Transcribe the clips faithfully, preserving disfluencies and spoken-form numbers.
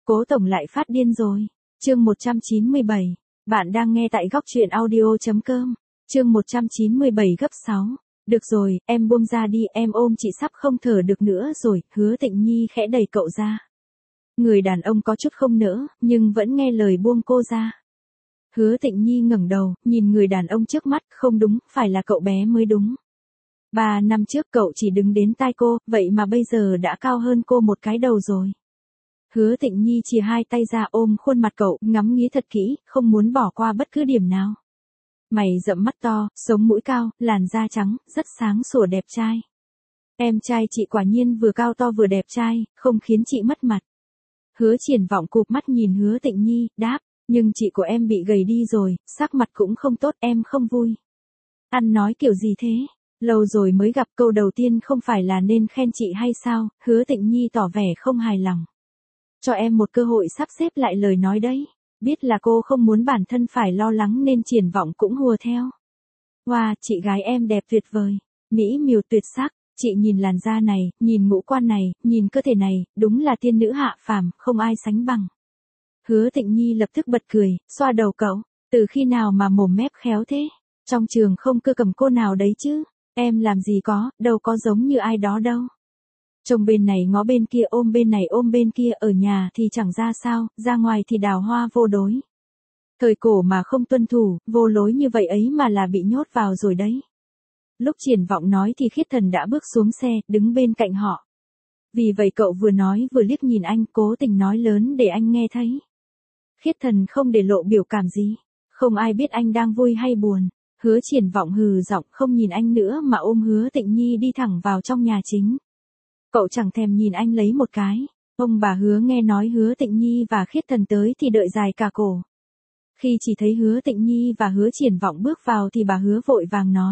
Cố tổng lại phát điên rồi. Chương một trăm chín mươi bảy. Bạn đang nghe tại góc truyện audio chấm com. Chương một trăm chín mươi bảy gấp sáu. Được rồi, em buông ra đi, em ôm chị sắp không thở được nữa rồi. Hứa Tịnh Nhi khẽ đẩy cậu ra. Người đàn ông có chút không nỡ, nhưng vẫn nghe lời buông cô ra. Hứa Tịnh Nhi ngẩng đầu, nhìn người đàn ông trước mắt, không đúng, phải là cậu bé mới đúng. Ba năm trước cậu chỉ đứng đến tai cô, vậy mà bây giờ đã cao hơn cô một cái đầu rồi. Hứa Tịnh Nhi chìa hai tay ra ôm khuôn mặt cậu, ngắm nghía thật kỹ, không muốn bỏ qua bất cứ điểm nào. Mày rậm mắt to, sống mũi cao, làn da trắng, rất sáng sủa đẹp trai. Em trai chị quả nhiên vừa cao to vừa đẹp trai, không khiến chị mất mặt. Hứa Triển Vọng cụp mắt nhìn Hứa Tịnh Nhi, đáp, nhưng chị của em bị gầy đi rồi, sắc mặt cũng không tốt, em không vui. Ăn nói kiểu gì thế? Lâu rồi mới gặp, câu đầu tiên không phải là nên khen chị hay sao? Hứa Tịnh Nhi tỏ vẻ không hài lòng. Cho em một cơ hội sắp xếp lại lời nói đấy. Biết là cô không muốn bản thân phải lo lắng nên Triển Vọng cũng hùa theo. Wow, chị gái em đẹp tuyệt vời. Mỹ miều tuyệt sắc, chị nhìn làn da này, nhìn ngũ quan này, nhìn cơ thể này, đúng là tiên nữ hạ phàm, không ai sánh bằng. Hứa Tịnh Nhi lập tức bật cười, xoa đầu cậu. Từ khi nào mà mồm mép khéo thế? Trong trường không cơ cầm cô nào đấy chứ? Em làm gì có, đâu có giống như ai đó đâu. Trông bên này ngó bên kia, ôm bên này ôm bên kia, ở nhà thì chẳng ra sao, ra ngoài thì đào hoa vô đối. Thời cổ mà không tuân thủ, vô lối như vậy ấy mà là bị nhốt vào rồi đấy. Lúc Triển Vọng nói thì Khiết Thần đã bước xuống xe, đứng bên cạnh họ. Vì vậy cậu vừa nói vừa liếc nhìn anh, cố tình nói lớn để anh nghe thấy. Khiết Thần không để lộ biểu cảm gì, không ai biết anh đang vui hay buồn. Hứa Triển Vọng hừ giọng không nhìn anh nữa mà ôm Hứa Tịnh Nhi đi thẳng vào trong nhà chính. Cậu chẳng thèm nhìn anh lấy một cái. Ông bà Hứa nghe nói Hứa Tịnh Nhi và Khiết Thần tới thì đợi dài cả cổ. Khi chỉ thấy Hứa Tịnh Nhi và Hứa Triển Vọng bước vào thì bà Hứa vội vàng nói.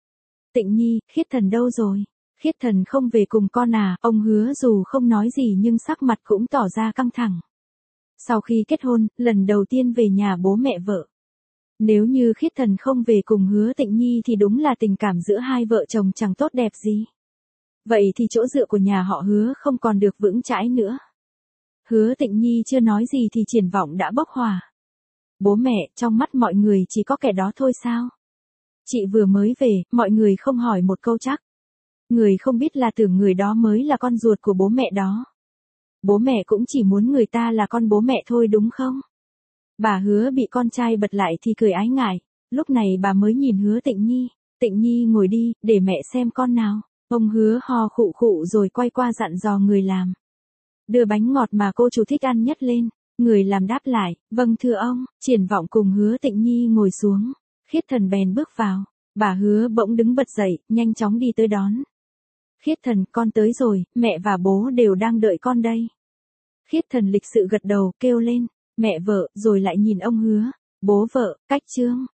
Tịnh Nhi, Khiết Thần đâu rồi? Khiết Thần không về cùng con à? Ông Hứa dù không nói gì nhưng sắc mặt cũng tỏ ra căng thẳng. Sau khi kết hôn, lần đầu tiên về nhà bố mẹ vợ. Nếu như Khiết Thần không về cùng Hứa Tịnh Nhi thì đúng là tình cảm giữa hai vợ chồng chẳng tốt đẹp gì. Vậy thì chỗ dựa của nhà họ Hứa không còn được vững chãi nữa. Hứa Tịnh Nhi chưa nói gì thì Triển Vọng đã bốc hỏa. Bố mẹ, trong mắt mọi người chỉ có kẻ đó thôi sao? Chị vừa mới về, mọi người không hỏi một câu chắc. Người không biết là tưởng người đó mới là con ruột của bố mẹ đó. Bố mẹ cũng chỉ muốn người ta là con bố mẹ thôi đúng không? Bà Hứa bị con trai bật lại thì cười ái ngại. Lúc này bà mới nhìn Hứa Tịnh Nhi. Tịnh Nhi ngồi đi, để mẹ xem con nào. Ông Hứa ho khụ khụ rồi quay qua dặn dò người làm. Đưa bánh ngọt mà cô chủ thích ăn nhất lên. Người làm đáp lại, vâng thưa ông. Triển Vọng cùng Hứa Tịnh Nhi ngồi xuống. Khiết Thần bèn bước vào. Bà Hứa bỗng đứng bật dậy, nhanh chóng đi tới đón. Khiết Thần, con tới rồi, mẹ và bố đều đang đợi con đây. Khiết Thần lịch sự gật đầu, kêu lên. Mẹ vợ, rồi lại nhìn ông Hứa. Bố vợ, cách trương.